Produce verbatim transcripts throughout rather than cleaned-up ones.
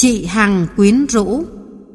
Chị Hằng quyến rũ.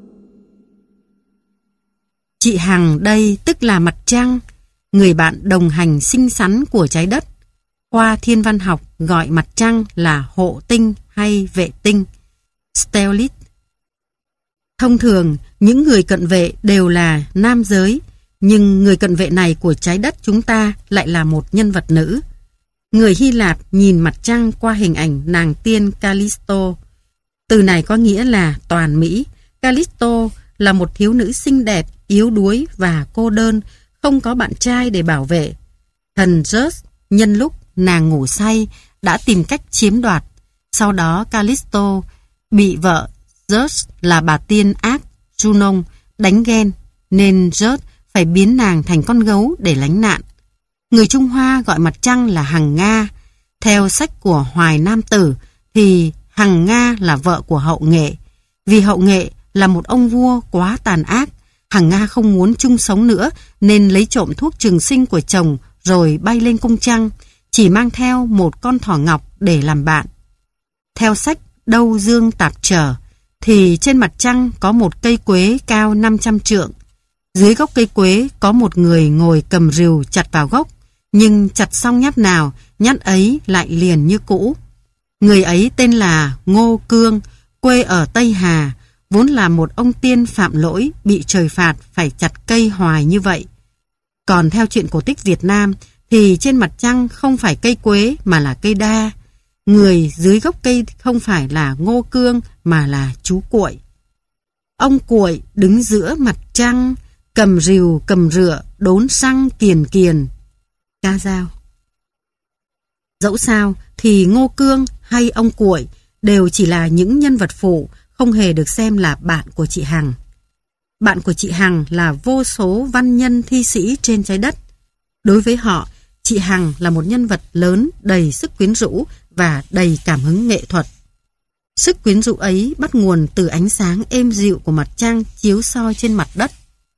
Chị Hằng đây tức là mặt trăng, người bạn đồng hành xinh xắn của trái đất. Khoa thiên văn học gọi mặt trăng là hộ tinh hay vệ tinh, stellate. Thông thường, những người cận vệ đều là nam giới, nhưng người cận vệ này của trái đất chúng ta lại là một nhân vật nữ. Người Hy Lạp nhìn mặt trăng qua hình ảnh nàng tiên Callisto. Từ này có nghĩa là toàn mỹ. Callisto là một thiếu nữ xinh đẹp, yếu đuối và cô đơn, không có bạn trai để bảo vệ. Thần Zeus nhân lúc nàng ngủ say đã tìm cách chiếm đoạt. Sau đó Callisto bị vợ Zeus là bà tiên ác Junon đánh ghen, nên Zeus phải biến nàng thành con gấu để lánh nạn. Người Trung Hoa gọi mặt trăng là Hằng Nga. Theo sách của Hoài Nam Tử thì Hằng Nga là vợ của Hậu Nghệ. Vì Hậu Nghệ là một ông vua quá tàn ác, Hằng Nga không muốn chung sống nữa nên lấy trộm thuốc trường sinh của chồng rồi bay lên cung trăng, chỉ mang theo một con thỏ ngọc để làm bạn. Theo sách Đâu Dương Tạp Trở thì trên mặt trăng có một cây quế cao năm trăm trượng. Dưới gốc cây quế có một người ngồi cầm rìu chặt vào gốc, nhưng chặt xong nhát nào, nhát ấy lại liền như cũ. Người ấy tên là Ngô Cương, quê ở Tây Hà, vốn là một ông tiên phạm lỗi bị trời phạt phải chặt cây hoài như vậy. Còn theo chuyện cổ tích Việt Nam thì trên mặt trăng không phải cây quế mà là cây đa. Người dưới gốc cây không phải là Ngô Cương mà là chú Cuội. Ông Cuội đứng giữa mặt trăng, cầm rìu cầm rựa đốn xăng kiền kiền. Ca dao. Dẫu sao thì Ngô Cương hay ông Cuội đều chỉ là những nhân vật phụ, không hề được xem là bạn của chị Hằng. Bạn của chị Hằng là vô số văn nhân thi sĩ trên trái đất. Đối với họ, chị Hằng là một nhân vật lớn, đầy sức quyến rũ và đầy cảm hứng nghệ thuật. Sức quyến rũ ấy bắt nguồn từ ánh sáng êm dịu của mặt trăng chiếu soi trên mặt đất.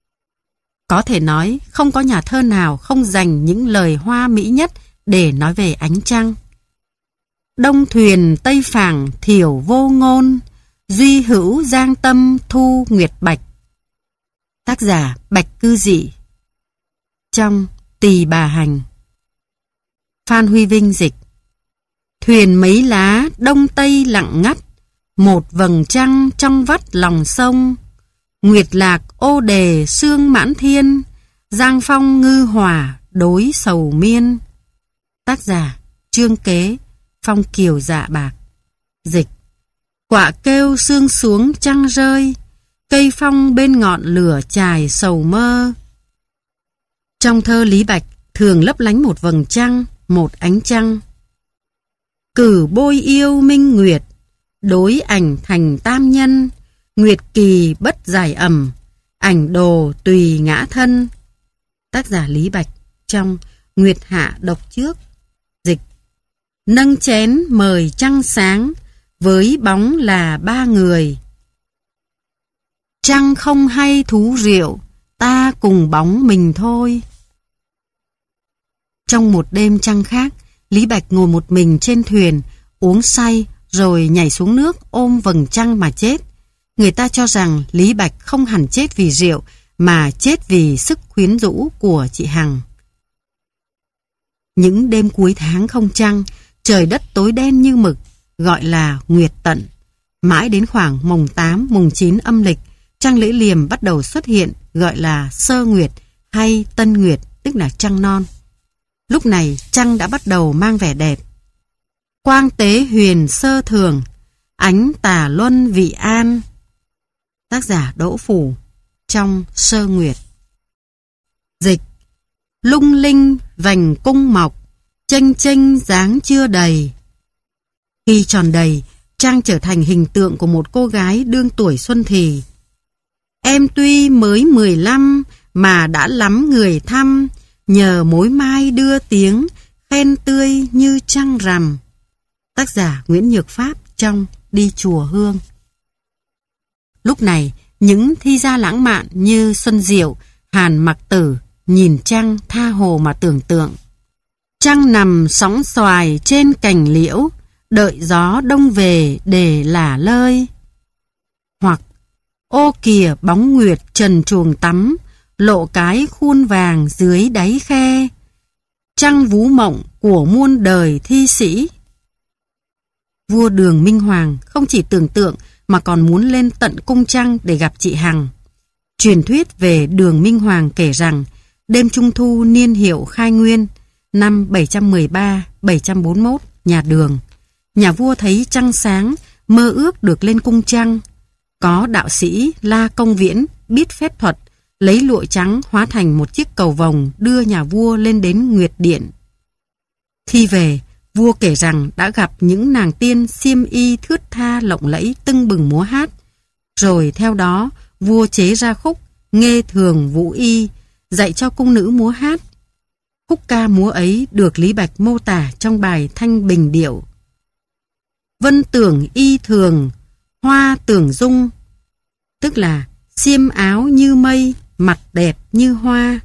Có thể nói, không có nhà thơ nào không dành những lời hoa mỹ nhất để nói về ánh trăng. Đông thuyền Tây phảng thiểu vô ngôn, duy hữu giang tâm thu nguyệt bạch. Tác giả Bạch Cư Dị. Trong Tỳ Bà Hành. Phan Huy Vinh dịch. Thuyền mấy lá đông tây lặng ngắt, một vầng trăng trong vắt lòng sông. Nguyệt lạc ô đề sương mãn thiên, giang phong ngư hỏa đối sầu miên. Tác giả Trương Kế, Phong Kiều Dạ Bạc. Dịch. Quạ kêu sương xuống trăng rơi, cây phong bên ngọn lửa chài sầu mơ. Trong thơ Lý Bạch thường lấp lánh một vầng trăng, một ánh trăng. Cử bôi yêu minh nguyệt, đối ảnh thành tam nhân. Nguyệt kỳ bất giải ẩm, ảnh đồ tùy ngã thân. Tác giả Lý Bạch trong Nguyệt Hạ độc trước. Dịch. Nâng chén mời trăng sáng, với bóng là ba người. Trăng không hay thú rượu, ta cùng bóng mình thôi. Trong một đêm trăng khác, Lý Bạch ngồi một mình trên thuyền, uống say rồi nhảy xuống nước ôm vầng trăng mà chết. Người ta cho rằng Lý Bạch không hẳn chết vì rượu, mà chết vì sức quyến rũ của chị Hằng. Những đêm cuối tháng không trăng, trời đất tối đen như mực, gọi là nguyệt tận. Mãi đến khoảng mùng tám, mùng chín âm lịch, trăng lưỡi liềm bắt đầu xuất hiện, gọi là sơ nguyệt hay tân nguyệt, tức là trăng non. Lúc này trăng đã bắt đầu mang vẻ đẹp. Quang tế huyền sơ thường, ánh tà luân vị an. Tác giả Đỗ Phủ trong Sơ Nguyệt. Dịch. Lung linh vành cung mọc, chênh chênh dáng chưa đầy. Khi tròn đầy, trăng trở thành hình tượng của một cô gái đương tuổi xuân thì. Em tuy mới mười lăm mà đã lắm người thăm, nhờ mối mai đưa tiếng, khen tươi như trăng rằm. Tác giả Nguyễn Nhược Pháp trong Đi Chùa Hương. Lúc này, những thi gia lãng mạn như Xuân Diệu, Hàn Mặc Tử nhìn trăng tha hồ mà tưởng tượng. Trăng nằm sóng xoài trên cành liễu, đợi gió đông về để lả lơi. Ô kìa bóng nguyệt trần truồng tắm, lộ cái khuôn vàng dưới đáy khe. Trăng vú mộng của muôn đời thi sĩ. Vua Đường Minh Hoàng không chỉ tưởng tượng mà còn muốn lên tận cung trăng để gặp chị Hằng. Truyền thuyết về Đường Minh Hoàng kể rằng đêm Trung Thu niên hiệu Khai Nguyên năm bảy trăm mười ba bảy trăm bốn mươi mốt nhà Đường, nhà vua thấy trăng sáng, mơ ước được lên cung trăng. Có đạo sĩ La Công Viễn biết phép thuật, lấy lụa trắng hóa thành một chiếc cầu vồng đưa nhà vua lên đến Nguyệt Điện. Khi về, vua kể rằng đã gặp những nàng tiên xiêm y thướt tha lộng lẫy tưng bừng múa hát. Rồi theo đó, vua chế ra khúc Nghê Thường Vũ Y, dạy cho cung nữ múa hát. Khúc ca múa ấy được Lý Bạch mô tả trong bài Thanh Bình Điệu. Vân tưởng y thường, hoa tưởng dung, tức là xiêm áo như mây, mặt đẹp như hoa.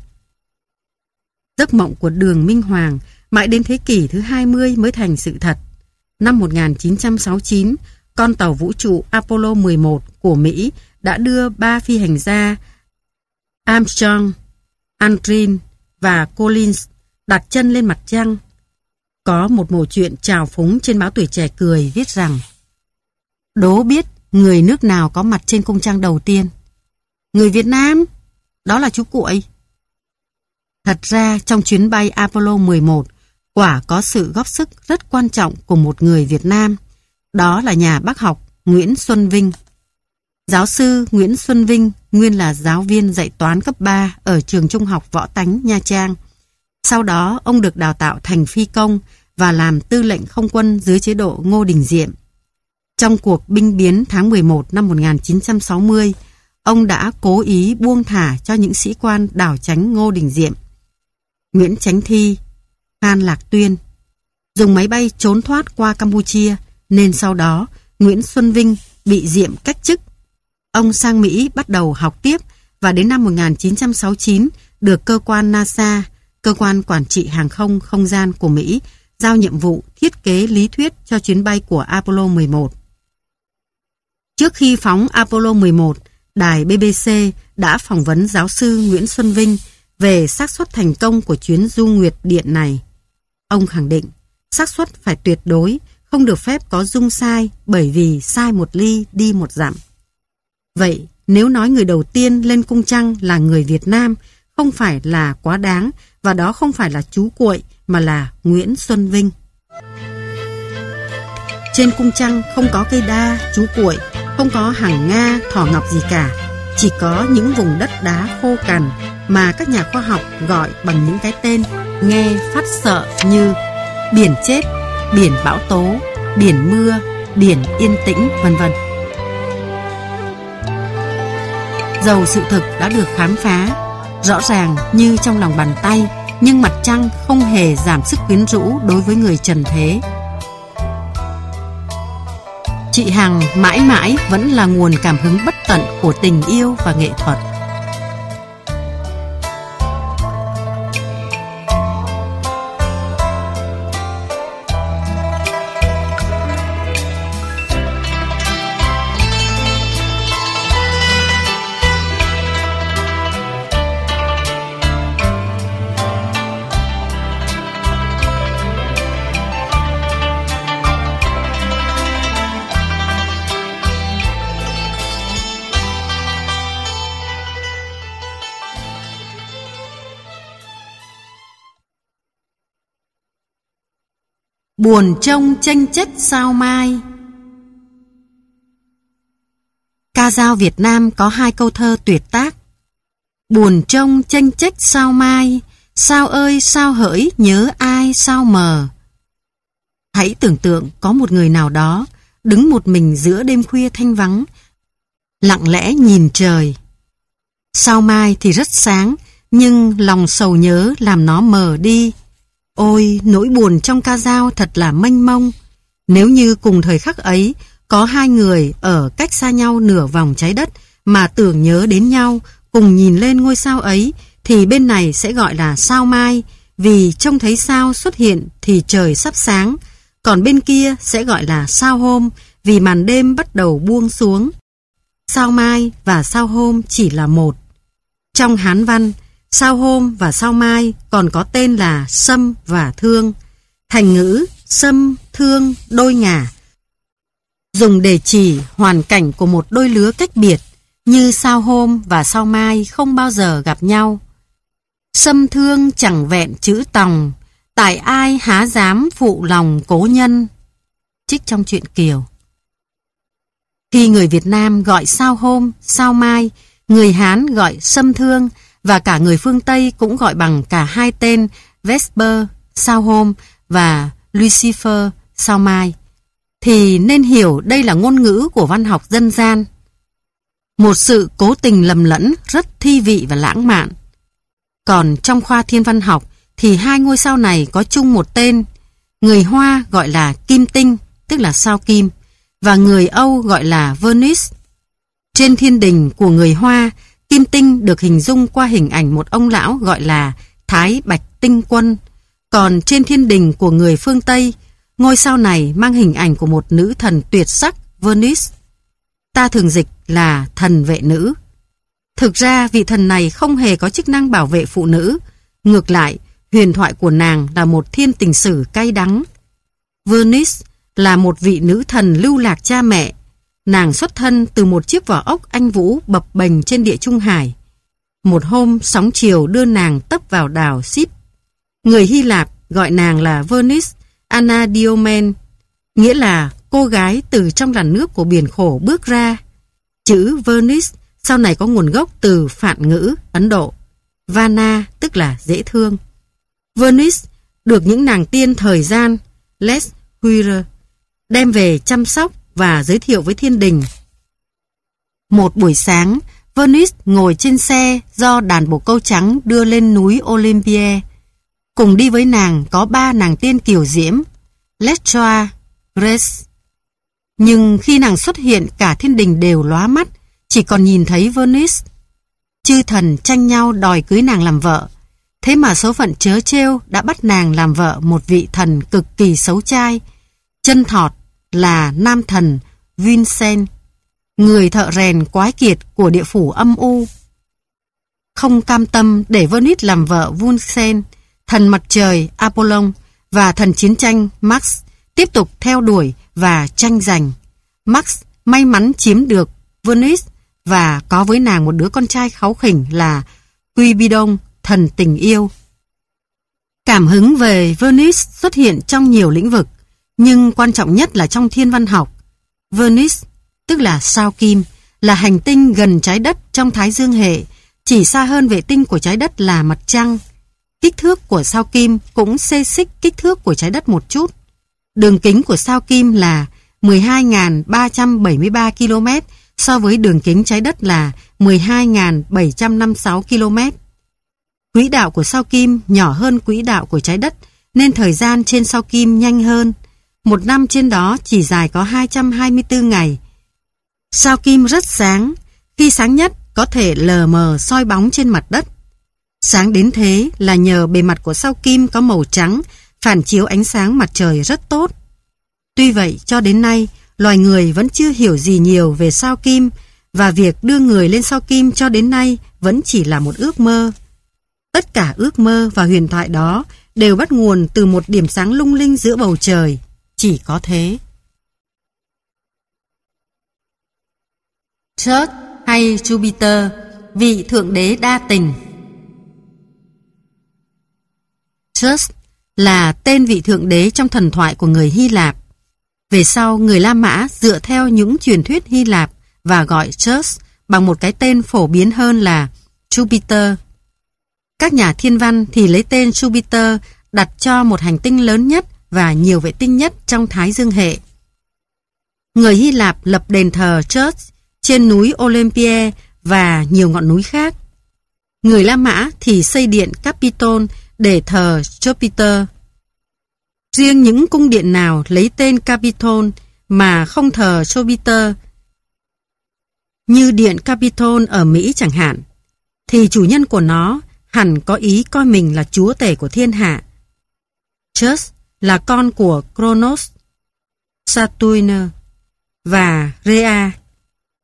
Giấc mộng của Đường Minh Hoàng mãi đến thế kỷ thứ hai mươi mới thành sự thật. Năm một nghìn chín trăm sáu mươi chín, con tàu vũ trụ Apollo mười một của Mỹ đã đưa ba phi hành gia Armstrong, Aldrin và Collins đặt chân lên mặt trăng. Có một mẩu chuyện trào phúng trên báo Tuổi Trẻ Cười viết rằng: đố biết người nước nào có mặt trên cung trăng đầu tiên? Người Việt Nam, đó là chú Cuội. Thật ra trong chuyến bay Apollo mười một, quả có sự góp sức rất quan trọng của một người Việt Nam, đó là nhà bác học Nguyễn Xuân Vinh. Giáo sư Nguyễn Xuân Vinh nguyên là giáo viên dạy toán cấp ba ở trường trung học Võ Tánh, Nha Trang. Sau đó ông được đào tạo thành phi công và làm tư lệnh không quân dưới chế độ Ngô Đình Diệm. Trong cuộc binh biến tháng mười một năm một nghìn chín trăm sáu mươi, ông đã cố ý buông thả cho những sĩ quan đảo tránh Ngô Đình Diệm. Nguyễn Chánh Thi, Phan Lạc Tuyên dùng máy bay trốn thoát qua Campuchia, nên sau đó Nguyễn Xuân Vinh bị Diệm cách chức. Ông sang Mỹ bắt đầu học tiếp và đến năm một nghìn chín trăm sáu mươi chín được cơ quan NASA, cơ quan quản trị hàng không không gian của Mỹ, giao nhiệm vụ thiết kế lý thuyết cho chuyến bay của Apollo mười một. Trước khi phóng Apollo mười một, đài bê bê xê đã phỏng vấn giáo sư Nguyễn Xuân Vinh về xác suất thành công của chuyến du nguyệt điện này. Ông khẳng định, xác suất phải tuyệt đối, không được phép có dung sai, bởi vì sai một ly đi một dặm. Vậy, nếu nói người đầu tiên lên cung trăng là người Việt Nam, không phải là quá đáng, và đó không phải là chú Cuội, mà là Nguyễn Xuân Vinh. Trên cung trăng không có cây đa, chú Cuội, không có hàng Nga, thỏ ngọc gì cả. Chỉ có những vùng đất đá khô cằn mà các nhà khoa học gọi bằng những cái tên nghe phát sợ như biển chết, biển bão tố, biển mưa, biển yên tĩnh, vân vân. Dầu sự thực đã được khám phá, rõ ràng như trong lòng bàn tay, nhưng mặt trăng không hề giảm sức quyến rũ đối với người trần thế. Chị Hằng mãi mãi vẫn là nguồn cảm hứng bất tận của tình yêu và nghệ thuật. Buồn trông chênh chếch sao mai. Ca dao Việt Nam có hai câu thơ tuyệt tác. Buồn trông chênh chếch sao mai, sao ơi sao hỡi nhớ ai sao mờ. Hãy tưởng tượng có một người nào đó đứng một mình giữa đêm khuya thanh vắng, lặng lẽ nhìn trời. Sao mai thì rất sáng, nhưng lòng sầu nhớ làm nó mờ đi. Ôi, nỗi buồn trong ca dao thật là mênh mông. Nếu như cùng thời khắc ấy, có hai người ở cách xa nhau nửa vòng trái đất mà tưởng nhớ đến nhau, cùng nhìn lên ngôi sao ấy, thì bên này sẽ gọi là sao mai, vì trông thấy sao xuất hiện thì trời sắp sáng. Còn bên kia sẽ gọi là sao hôm, vì màn đêm bắt đầu buông xuống. sao mai và sao hôm chỉ là một. Trong Hán văn, sao hôm và sao mai còn có tên là sâm và thương. Thành ngữ sâm thương đôi ngả dùng để chỉ hoàn cảnh của một đôi lứa cách biệt, như sao hôm và sao mai không bao giờ gặp nhau. Sâm thương chẳng vẹn chữ tòng, tại ai há dám phụ lòng cố nhân. Trích trong truyện Kiều. Khi người Việt Nam gọi sao hôm, sao mai, người Hán gọi sâm thương, và cả người phương Tây cũng gọi bằng cả hai tên Vesper, sao hôm, và Lucifer, sao mai, thì nên hiểu đây là ngôn ngữ của văn học dân gian. Một sự cố tình lầm lẫn rất thi vị và lãng mạn. Còn trong khoa thiên văn học thì hai ngôi sao này có chung một tên. Người Hoa gọi là kim tinh, tức là sao kim, và người Âu gọi là Venus. Trên thiên đình của người Hoa, kim tinh được hình dung qua hình ảnh một ông lão gọi là Thái Bạch Tinh Quân. Còn trên thiên đình của người phương Tây, ngôi sao này mang hình ảnh của một nữ thần tuyệt sắc, Venus. Ta thường dịch là thần vệ nữ. Thực ra vị thần này không hề có chức năng bảo vệ phụ nữ. Ngược lại, huyền thoại của nàng là một thiên tình sử cay đắng. Venus là một vị nữ thần lưu lạc cha mẹ. Nàng xuất thân từ một chiếc vỏ ốc anh vũ bập bềnh trên địa Trung Hải. Một hôm sóng chiều đưa nàng tấp vào đảo Síp. Người Hy Lạp gọi nàng là Venus Anadiomen, nghĩa là cô gái từ trong làn nước của biển khổ bước ra. Chữ Venus sau này có nguồn gốc từ Phạn ngữ Ấn Độ. Vana tức là dễ thương. Venus được những nàng tiên thời gian Les Huire đem về chăm sóc và giới thiệu với thiên đình. Một buổi sáng, Venus ngồi trên xe do đàn bồ câu trắng đưa lên núi Olympia. Cùng đi với nàng có ba nàng tiên kiều diễm, Electra, Grace. Nhưng khi nàng xuất hiện, cả thiên đình đều lóa mắt, chỉ còn nhìn thấy Venus. Chư thần tranh nhau đòi cưới nàng làm vợ. Thế mà số phận trớ trêu đã bắt nàng làm vợ một vị thần cực kỳ xấu trai. Chân thọt là nam thần Vincent, người thợ rèn quái kiệt của địa phủ âm u. Không cam tâm để Venus làm vợ Vincent, thần mặt trời Apollon và thần chiến tranh Max tiếp tục theo đuổi và tranh giành. Max may mắn chiếm được Venus và có với nàng một đứa con trai kháu khỉnh là Cupidon, thần tình yêu. Cảm hứng về Venus xuất hiện trong nhiều lĩnh vực, nhưng quan trọng nhất là trong thiên văn học. Venus, tức là sao kim, là hành tinh gần trái đất trong Thái Dương hệ, chỉ xa hơn vệ tinh của trái đất là mặt trăng. Kích thước của sao kim cũng xê xích kích thước của trái đất một chút. Đường kính của sao kim là mười hai nghìn ba trăm bảy mươi ba ki lô mét so với đường kính trái đất là mười hai nghìn bảy trăm năm mươi sáu ki lô mét. Quỹ đạo của sao kim nhỏ hơn quỹ đạo của trái đất, nên thời gian trên sao kim nhanh hơn. Một năm trên đó chỉ dài có hai trăm hai mươi tư ngày. Sao kim rất sáng, khi sáng nhất có thể lờ mờ soi bóng trên mặt đất. Sáng đến thế là nhờ bề mặt của sao kim có màu trắng, phản chiếu ánh sáng mặt trời rất tốt. Tuy vậy, cho đến nay, loài người vẫn chưa hiểu gì nhiều về sao kim, và việc đưa người lên sao kim cho đến nay vẫn chỉ là một ước mơ. Tất cả ước mơ và huyền thoại đó đều bắt nguồn từ một điểm sáng lung linh giữa bầu trời. Chỉ có thế. Zeus hay Jupiter, vị thượng đế đa tình. Zeus là tên vị thượng đế trong thần thoại của người Hy Lạp. Về sau, người La Mã dựa theo những truyền thuyết Hy Lạp và gọi Zeus bằng một cái tên phổ biến hơn là Jupiter. Các nhà thiên văn thì lấy tên Jupiter đặt cho một hành tinh lớn nhất và nhiều vệ tinh nhất trong Thái Dương hệ. Người Hy Lạp lập đền thờ Zeus trên núi Olympia và nhiều ngọn núi khác. Người La Mã thì xây điện Capitol để thờ Jupiter. Riêng những cung điện nào lấy tên Capitol mà không thờ Jupiter, như điện Capitol ở Mỹ chẳng hạn, thì chủ nhân của nó hẳn có ý coi mình là chúa tể của thiên hạ. Zeus là con của Cronos, Saturn và Rhea.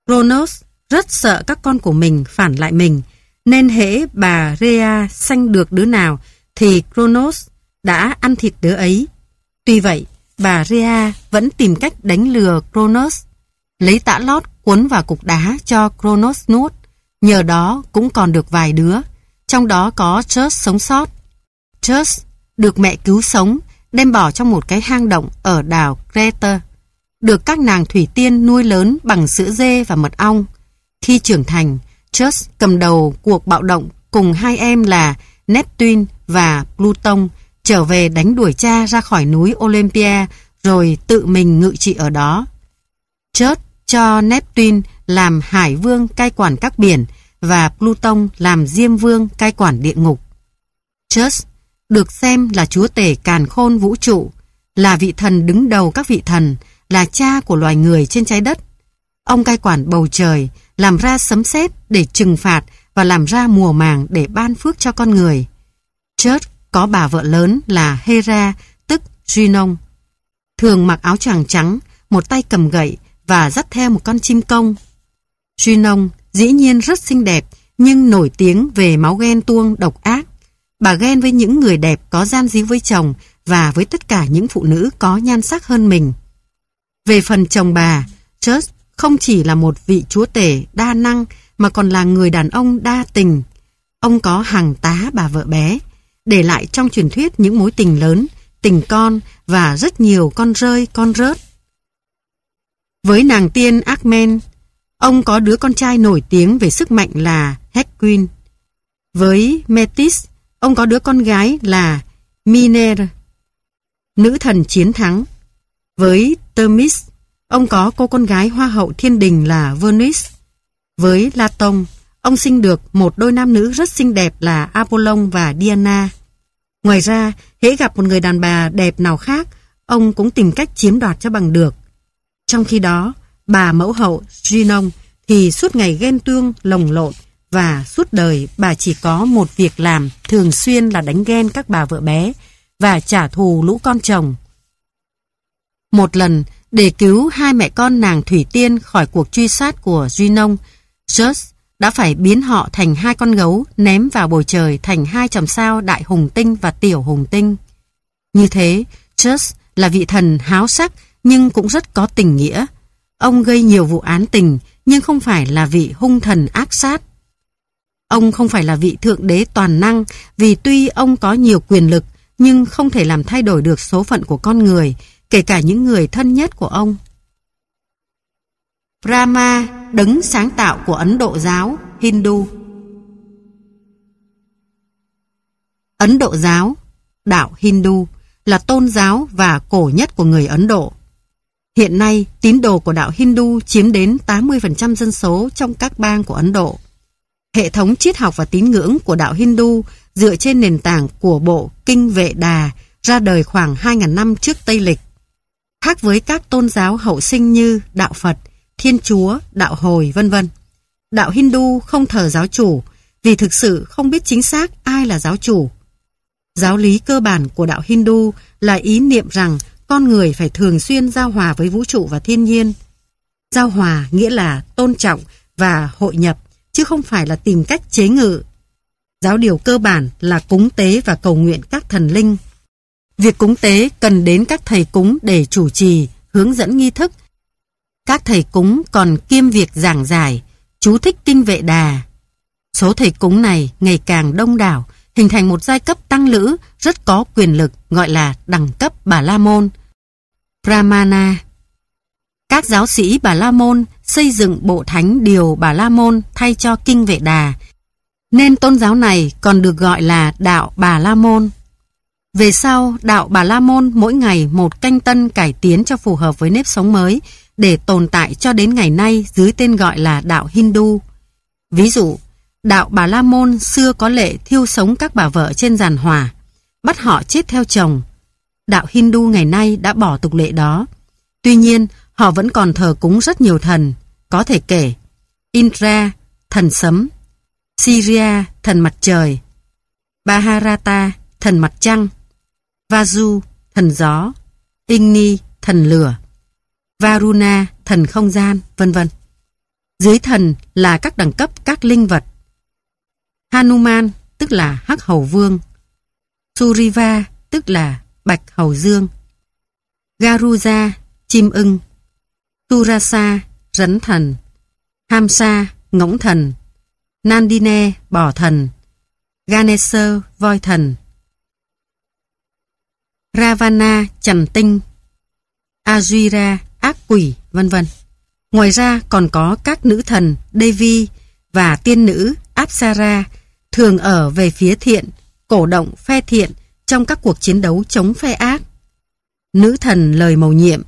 Kronos rất sợ các con của mình phản lại mình, nên hễ bà Rhea sanh được đứa nào thì Kronos đã ăn thịt đứa ấy. Tuy vậy, bà Rhea vẫn tìm cách đánh lừa Kronos, lấy tã lót cuốn vào cục đá cho Kronos nuốt. Nhờ đó cũng còn được vài đứa, trong đó có Zeus sống sót. Zeus được mẹ cứu sống, đem bỏ trong một cái hang động ở đảo Crete, được các nàng thủy tiên nuôi lớn bằng sữa dê và mật ong. Khi trưởng thành, Zeus cầm đầu cuộc bạo động cùng hai em là Neptune và Pluton trở về đánh đuổi cha ra khỏi núi Olympia, rồi tự mình ngự trị ở đó. Zeus cho Neptune làm hải vương cai quản các biển và Pluton làm diêm vương cai quản địa ngục. Zeus được xem là chúa tể càn khôn vũ trụ, là vị thần đứng đầu các vị thần, là cha của loài người trên trái đất. Ông cai quản bầu trời, làm ra sấm sét để trừng phạt và làm ra mùa màng để ban phước cho con người. Zeus có bà vợ lớn là Hera, tức Junon, thường mặc áo choàng trắng, một tay cầm gậy và dắt theo một con chim công. Junon dĩ nhiên rất xinh đẹp, nhưng nổi tiếng về máu ghen tuông độc ác. Bà ghen với những người đẹp có gian díu với chồng và với tất cả những phụ nữ có nhan sắc hơn mình. Về phần chồng bà, Zeus không chỉ là một vị chúa tể đa năng mà còn là người đàn ông đa tình. Ông có hàng tá bà vợ bé, để lại trong truyền thuyết những mối tình lớn, tình con và rất nhiều con rơi, con rớt. Với nàng tiên Acmen, ông có đứa con trai nổi tiếng về sức mạnh là Hecquin. Với Metis, ông có đứa con gái là Minerva, nữ thần chiến thắng. Với Themis, ông có cô con gái hoa hậu thiên đình là Venus. Với Laton, ông sinh được một đôi nam nữ rất xinh đẹp là Apollon và Diana. Ngoài ra, hễ gặp một người đàn bà đẹp nào khác, ông cũng tìm cách chiếm đoạt cho bằng được. Trong khi đó, bà mẫu hậu Junon thì suốt ngày ghen tuông lồng lộn, và suốt đời bà chỉ có một việc làm thường xuyên là đánh ghen các bà vợ bé và trả thù lũ con chồng. Một lần, để cứu hai mẹ con nàng thủy tiên khỏi cuộc truy sát của Junon, Zeus đã phải biến họ thành hai con gấu ném vào bầu trời thành hai chòm sao đại hùng tinh và tiểu hùng tinh. Như thế, Zeus là vị thần háo sắc nhưng cũng rất có tình nghĩa. Ông gây nhiều vụ án tình nhưng không phải là vị hung thần ác sát. Ông không phải là vị thượng đế toàn năng, vì tuy ông có nhiều quyền lực nhưng không thể làm thay đổi được số phận của con người, kể cả những người thân nhất của ông. Brahma, đấng sáng tạo của Ấn Độ giáo Hindu. Ấn Độ giáo, đạo Hindu, là tôn giáo và cổ nhất của người Ấn Độ. Hiện nay, tín đồ của đạo Hindu chiếm đến tám mươi phần trăm dân số trong các bang của Ấn Độ. Hệ thống triết học và tín ngưỡng của đạo Hindu dựa trên nền tảng của bộ Kinh Vệ Đà ra đời khoảng hai nghìn năm trước Tây Lịch. Khác với các tôn giáo hậu sinh như đạo Phật, Thiên Chúa, đạo Hồi, vân vân, đạo Hindu không thờ giáo chủ vì thực sự không biết chính xác ai là giáo chủ. Giáo lý cơ bản của đạo Hindu là ý niệm rằng con người phải thường xuyên giao hòa với vũ trụ và thiên nhiên. Giao hòa nghĩa là tôn trọng và hội nhập, chứ không phải là tìm cách chế ngự. Giáo điều cơ bản là cúng tế và cầu nguyện các thần linh. Việc cúng tế cần đến các thầy cúng để chủ trì, hướng dẫn nghi thức. Các thầy cúng còn kiêm việc giảng giải, chú thích kinh Vệ Đà. Số thầy cúng này ngày càng đông đảo, hình thành một giai cấp tăng lữ rất có quyền lực gọi là đẳng cấp Bà La Môn, Brahmana. Các giáo sĩ Bà La Môn xây dựng bộ thánh điều Bà La Môn thay cho kinh Vệ Đà, nên tôn giáo này còn được gọi là đạo Bà La Môn. Về sau, đạo Bà La Môn mỗi ngày một canh tân cải tiến cho phù hợp với nếp sống mới để tồn tại cho đến ngày nay dưới tên gọi là đạo Hindu. Ví dụ, đạo Bà La Môn xưa có lệ thiêu sống các bà vợ trên giàn hỏa, bắt họ chết theo chồng. Đạo Hindu ngày nay đã bỏ tục lệ đó. Tuy nhiên, họ vẫn còn thờ cúng rất nhiều thần, có thể kể Indra, thần sấm, Surya, thần mặt trời, Bharata, thần mặt trăng, Vasu, thần gió, Igni, thần lửa, Varuna, thần không gian, vân vân. Dưới thần là các đẳng cấp các linh vật. Hanuman tức là Hắc Hầu Vương, Suriva tức là Bạch Hầu Dương, Garuda chim ưng, Surasa rắn thần, Hamsa ngỗng thần, Nandine bò thần, Ganesha voi thần, Ravana chằn tinh, Ajira ác quỷ, vân vân. Ngoài ra còn có các nữ thần Devi và tiên nữ Apsara thường ở về phía thiện, cổ động phe thiện trong các cuộc chiến đấu chống phe ác. Nữ thần lời mầu nhiệm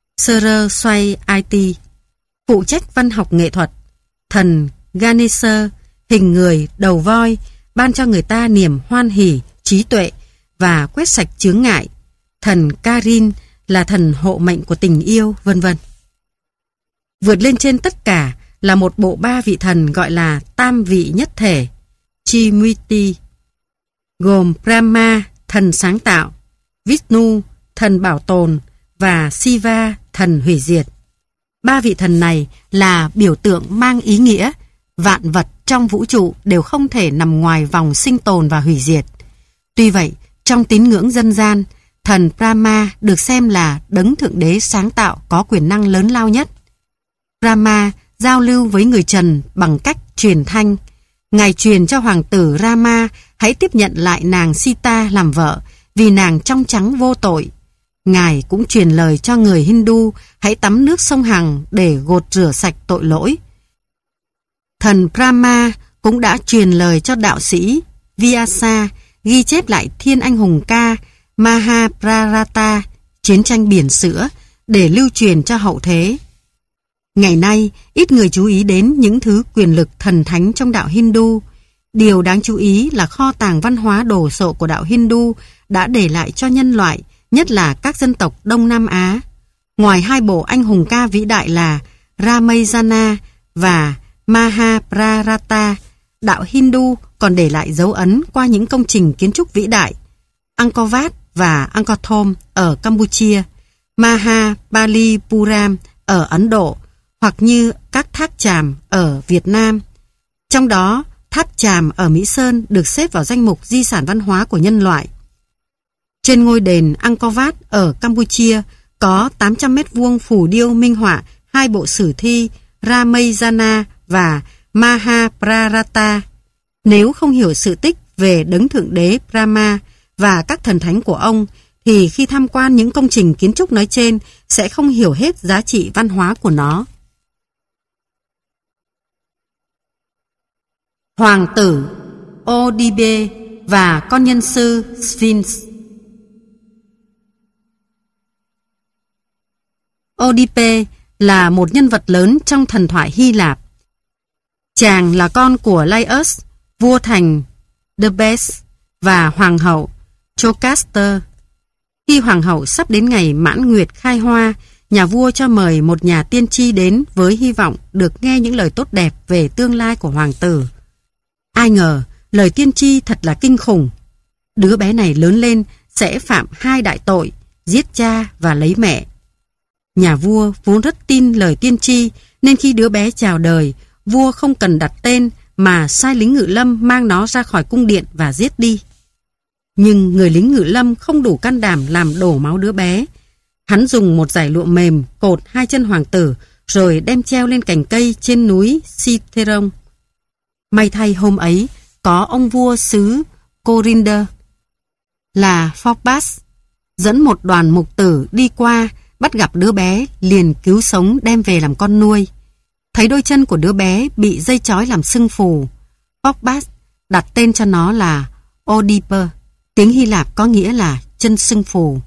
Saraswati phụ trách văn học nghệ thuật. Thần Ganesha hình người đầu voi ban cho người ta niềm hoan hỉ, trí tuệ và quét sạch chướng ngại. Thần Karin là thần hộ mệnh của tình yêu, vân vân. Vượt lên trên tất cả là một bộ ba vị thần gọi là tam vị nhất thể, Trimurti, gồm Brahma, thần sáng tạo, Vishnu, thần bảo tồn và Shiva, thần hủy diệt. Ba vị thần này là biểu tượng mang ý nghĩa vạn vật trong vũ trụ đều không thể nằm ngoài vòng sinh tồn và hủy diệt. Tuy vậy, trong tín ngưỡng dân gian, thần Brahma được xem là đấng thượng đế sáng tạo có quyền năng lớn lao nhất. Brahma giao lưu với người trần bằng cách truyền thanh. Ngài truyền cho hoàng tử Rama hãy tiếp nhận lại nàng Sita làm vợ vì nàng trong trắng vô tội. Ngài cũng truyền lời cho người Hindu hãy tắm nước sông Hằng để gột rửa sạch tội lỗi. Thần Brahma cũng đã truyền lời cho đạo sĩ Vyasa ghi chép lại thiên anh hùng ca Mahabharata, chiến tranh biển sữa, để lưu truyền cho hậu thế. Ngày nay, ít người chú ý đến những thứ quyền lực thần thánh trong đạo Hindu. Điều đáng chú ý là kho tàng văn hóa đồ sộ của đạo Hindu đã để lại cho nhân loại, nhất là các dân tộc Đông Nam Á. Ngoài hai bộ anh hùng ca vĩ đại là Ramayana và Mahabharata, đạo Hindu còn để lại dấu ấn qua những công trình kiến trúc vĩ đại Angkor Wat và Angkor Thom ở Campuchia, Mahabalipuram ở Ấn Độ, hoặc như các tháp chàm ở Việt Nam. Trong đó, tháp chàm ở Mỹ Sơn được xếp vào danh mục di sản văn hóa của nhân loại. Trên ngôi đền Angkor Wat ở Campuchia có tám trăm mét vuông phù điêu minh họa hai bộ sử thi Ramayana và Mahabharata. Nếu không hiểu sự tích về đấng thượng đế Brahma và các thần thánh của ông, thì khi tham quan những công trình kiến trúc nói trên sẽ không hiểu hết giá trị văn hóa của nó. Hoàng tử Oedipe và con nhân sư Sphinx. Oedipe là một nhân vật lớn trong thần thoại Hy Lạp. Chàng là con của Laios, vua thành Thebes, và hoàng hậu Jocasta. Khi hoàng hậu sắp đến ngày mãn nguyệt khai hoa, nhà vua cho mời một nhà tiên tri đến với hy vọng được nghe những lời tốt đẹp về tương lai của hoàng tử. Ai ngờ, lời tiên tri thật là kinh khủng. Đứa bé này lớn lên sẽ phạm hai đại tội, giết cha và lấy mẹ. Nhà vua vốn rất tin lời tiên tri, nên khi đứa bé chào đời, vua không cần đặt tên mà sai lính ngự lâm mang nó ra khỏi cung điện và giết đi. Nhưng người lính ngự lâm không đủ can đảm làm đổ máu đứa bé. Hắn dùng một dải lụa mềm cột hai chân hoàng tử rồi đem treo lên cành cây trên núi Citeron. May thay hôm ấy có ông vua xứ Corinder là Phobos dẫn một đoàn mục tử đi qua, bắt gặp đứa bé liền cứu sống đem về làm con nuôi. Thấy đôi chân của đứa bé bị dây trói làm sưng phù, Phobos đặt tên cho nó là Oedipe, tiếng Hy Lạp có nghĩa là chân sưng phù.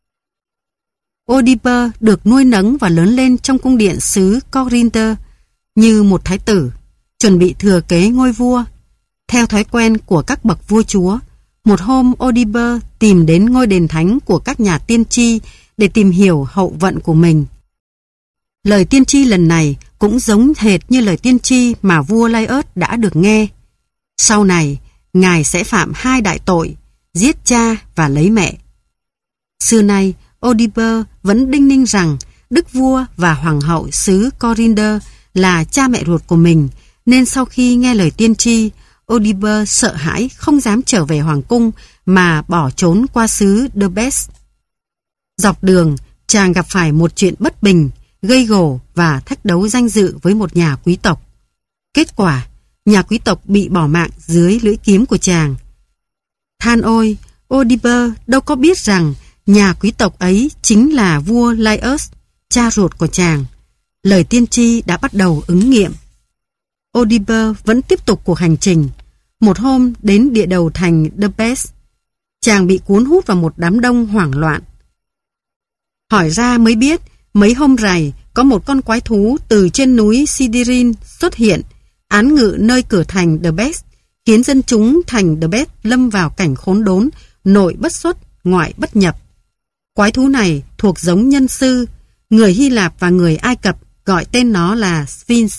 Oedipe được nuôi nấng và lớn lên trong cung điện xứ Corinder như một thái tử, chuẩn bị thừa kế ngôi vua. Theo thói quen của các bậc vua chúa, một hôm Oedipe tìm đến ngôi đền thánh của các nhà tiên tri để tìm hiểu hậu vận của mình. Lời tiên tri lần này cũng giống hệt như lời tiên tri mà vua Laios đã được nghe. Sau này, ngài sẽ phạm hai đại tội, giết cha và lấy mẹ. Xưa nay, Oedipe vẫn đinh ninh rằng đức vua và hoàng hậu xứ Corinder là cha mẹ ruột của mình, nên sau khi nghe lời tiên tri, Odyber sợ hãi không dám trở về hoàng cung mà bỏ trốn qua xứ Thebes. Dọc đường, chàng gặp phải một chuyện bất bình, gây gổ và thách đấu danh dự với một nhà quý tộc. Kết quả, nhà quý tộc bị bỏ mạng dưới lưỡi kiếm của chàng. Than ôi, Odyber đâu có biết rằng nhà quý tộc ấy chính là vua Laius, cha ruột của chàng. Lời tiên tri đã bắt đầu ứng nghiệm. Odyber vẫn tiếp tục cuộc hành trình. Một hôm đến địa đầu thành Thebes, chàng bị cuốn hút vào một đám đông hoảng loạn. Hỏi ra mới biết, mấy hôm rày có một con quái thú từ trên núi Sidirin xuất hiện, án ngự nơi cửa thành Thebes, khiến dân chúng thành Thebes lâm vào cảnh khốn đốn, nội bất xuất, ngoại bất nhập. Quái thú này thuộc giống nhân sư, người Hy Lạp và người Ai Cập gọi tên nó là Sphinx.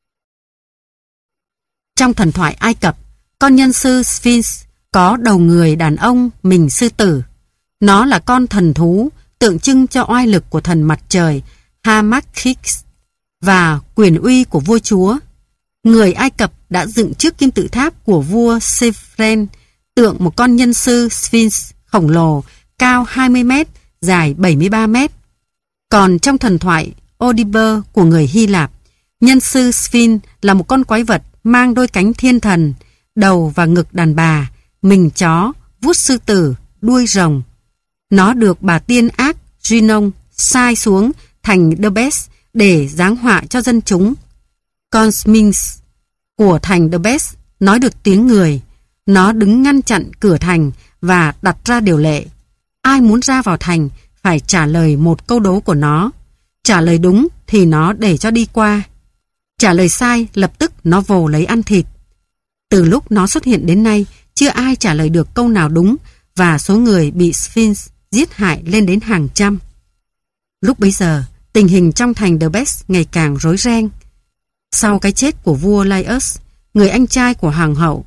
Trong thần thoại Ai Cập, con nhân sư Sphinx có đầu người đàn ông, mình sư tử. Nó là con thần thú, tượng trưng cho oai lực của thần mặt trời Hamakix và quyền uy của vua chúa. Người Ai Cập đã dựng trước kim tự tháp của vua Khephren tượng một con nhân sư Sphinx khổng lồ, cao hai mươi mét, dài bảy mươi ba mét. Còn trong thần thoại Odyber của người Hy Lạp, nhân sư Sphinx là một con quái vật mang đôi cánh thiên thần, đầu và ngực đàn bà, mình chó, vuốt sư tử, đuôi rồng. Nó được bà tiên ác Ginon sai xuống thành Thebes để giáng họa cho dân chúng. Con Sphinx của thành Thebes nói được tiếng người. Nó đứng ngăn chặn cửa thành và đặt ra điều lệ. Ai muốn ra vào thành phải trả lời một câu đố của nó. Trả lời đúng thì nó để cho đi qua. Trả lời sai lập tức nó vồ lấy ăn thịt. Từ lúc nó xuất hiện đến nay, chưa ai trả lời được câu nào đúng và số người bị Sphinx giết hại lên đến hàng trăm. Lúc bấy giờ, tình hình trong thành Thebes ngày càng rối ren. Sau cái chết của vua Laius, người anh trai của hoàng hậu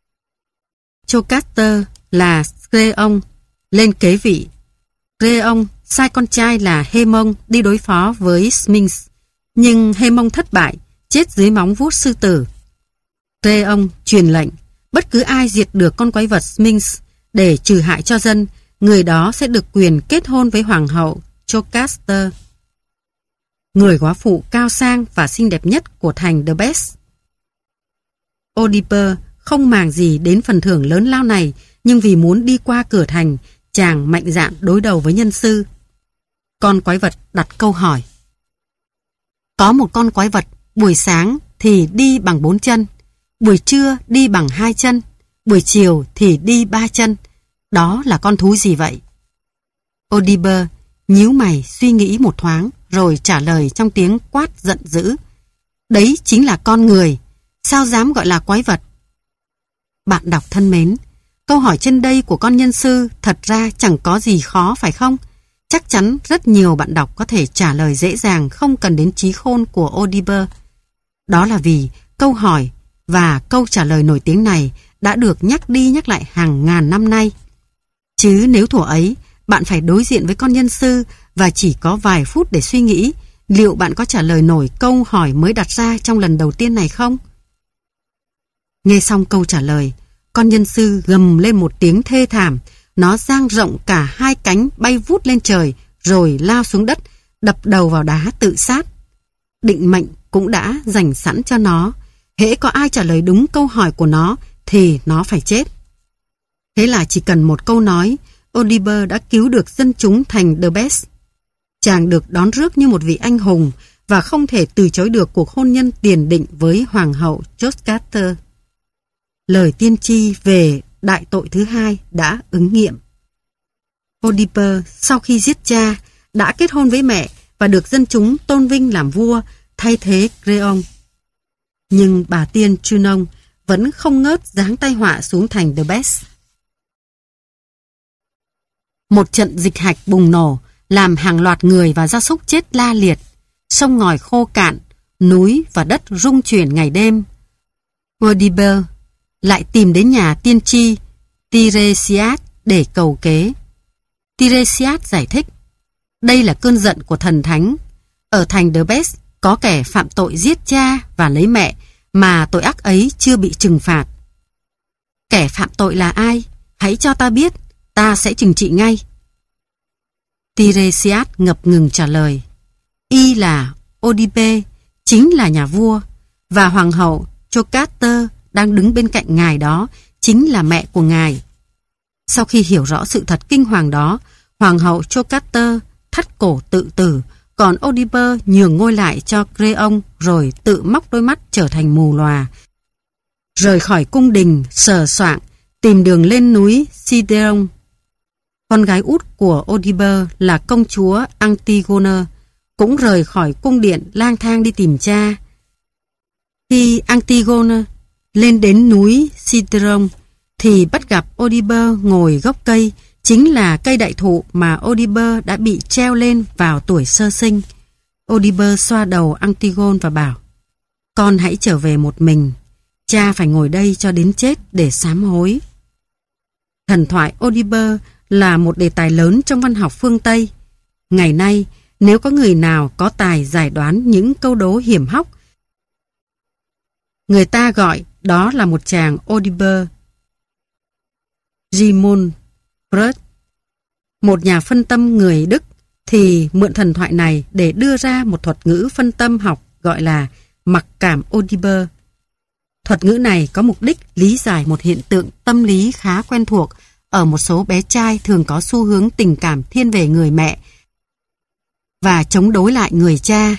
Jocasta là Creon lên kế vị. Creon sai con trai là Haemon đi đối phó với Sphinx, nhưng Haemon thất bại, chết dưới móng vuốt sư tử. Creon truyền lệnh, bất cứ ai diệt được con quái vật Sphinx để trừ hại cho dân, người đó sẽ được quyền kết hôn với hoàng hậu Jocasta, người góa phụ cao sang và xinh đẹp nhất của thành Thebes. Odyber không màng gì đến phần thưởng lớn lao này, nhưng vì muốn đi qua cửa thành, chàng mạnh dạn đối đầu với nhân sư. Con quái vật đặt câu hỏi. Có một con quái vật, buổi sáng thì đi bằng bốn chân, buổi trưa đi bằng hai chân, buổi chiều thì đi ba chân. Đó là con thú gì vậy? Odyber nhíu mày suy nghĩ một thoáng rồi trả lời trong tiếng quát giận dữ. Đấy chính là con người, sao dám gọi là quái vật? Bạn đọc thân mến, câu hỏi trên đây của con nhân sư thật ra chẳng có gì khó phải không? Chắc chắn rất nhiều bạn đọc có thể trả lời dễ dàng không cần đến trí khôn của Odyber. Đó là vì câu hỏi và câu trả lời nổi tiếng này đã được nhắc đi nhắc lại hàng ngàn năm nay. Chứ nếu thuở ấy, bạn phải đối diện với con nhân sư và chỉ có vài phút để suy nghĩ, liệu bạn có trả lời nổi câu hỏi mới đặt ra trong lần đầu tiên này không? Nghe xong câu trả lời, con nhân sư gầm lên một tiếng thê thảm. Nó dang rộng cả hai cánh bay vút lên trời rồi lao xuống đất, đập đầu vào đá tự sát. Định mệnh cũng đã dành sẵn cho nó. Hễ có ai trả lời đúng câu hỏi của nó thì nó phải chết. Thế là chỉ cần một câu nói, Odyber đã cứu được dân chúng thành Thebes. Chàng được đón rước như một vị anh hùng và không thể từ chối được cuộc hôn nhân tiền định với hoàng hậu Jocasta. Lời tiên tri về đại tội thứ hai đã ứng nghiệm. Odyber sau khi giết cha đã kết hôn với mẹ và được dân chúng tôn vinh làm vua thay thế Creon. Nhưng bà tiên Junon vẫn không ngớt giáng tai họa xuống thành Thebes. Một trận dịch hạch bùng nổ làm hàng loạt người và gia súc chết la liệt, sông ngòi khô cạn, núi và đất rung chuyển ngày đêm. Odyber lại tìm đến nhà tiên tri Tiresias để cầu kế. Tiresias giải thích, đây là cơn giận của thần thánh. Ở thành Thebes có kẻ phạm tội giết cha và lấy mẹ mà tội ác ấy chưa bị trừng phạt. Kẻ phạm tội là ai? Hãy cho ta biết, ta sẽ trừng trị ngay. Tiresias ngập ngừng trả lời. Y là Odipe, chính là nhà vua, và hoàng hậu Chocater đang đứng bên cạnh ngài đó, chính là mẹ của ngài. Sau khi hiểu rõ sự thật kinh hoàng đó, hoàng hậu Chocater thắt cổ tự tử, còn Odipe nhường ngôi lại cho Creon rồi tự móc đôi mắt trở thành mù lòa. Rời khỏi cung đình sờ soạng, tìm đường lên núi Sideron. Con gái út của Odipe là công chúa Antigone, cũng rời khỏi cung điện lang thang đi tìm cha. Khi Antigone lên đến núi Sideron thì bắt gặp Odipe ngồi gốc cây, chính là cây đại thụ mà Odipe đã bị treo lên vào tuổi sơ sinh. Odipe xoa đầu Antigone và bảo: con hãy trở về một mình, cha phải ngồi đây cho đến chết để sám hối. Thần thoại Odipe là một đề tài lớn trong văn học phương Tây. Ngày nay, nếu có người nào có tài giải đoán những câu đố hiểm hóc, người ta gọi đó là một chàng Odipe. Sigmund Freud, một nhà phân tâm người Đức, thì mượn thần thoại này để đưa ra một thuật ngữ phân tâm học gọi là mặc cảm Odipe. Thuật ngữ này có mục đích lý giải một hiện tượng tâm lý khá quen thuộc ở một số bé trai thường có xu hướng tình cảm thiên về người mẹ và chống đối lại người cha.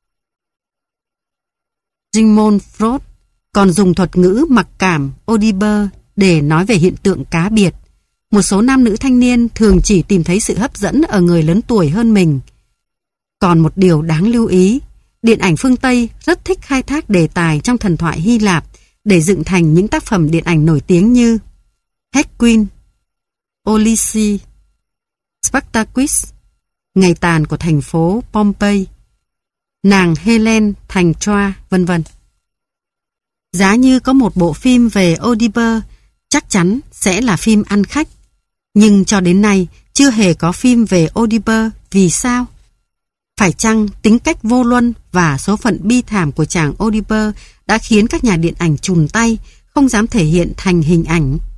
Sigmund Freud còn dùng thuật ngữ mặc cảm Odipe để nói về hiện tượng cá biệt. Một số nam nữ thanh niên thường chỉ tìm thấy sự hấp dẫn ở người lớn tuổi hơn mình. Còn một điều đáng lưu ý, điện ảnh phương Tây rất thích khai thác đề tài trong thần thoại Hy Lạp để dựng thành những tác phẩm điện ảnh nổi tiếng như Hécuin, Ulysses, Spartacus, Ngày tàn của thành phố Pompeii, Nàng Helen thành Troa, vân vân. Giá như có một bộ phim về Odipe, chắc chắn sẽ là phim ăn khách. Nhưng cho đến nay chưa hề có phim về Odipe. Vì sao? Phải chăng tính cách vô luân và số phận bi thảm của chàng Odipe đã khiến các nhà điện ảnh chùn tay, không dám thể hiện thành hình ảnh?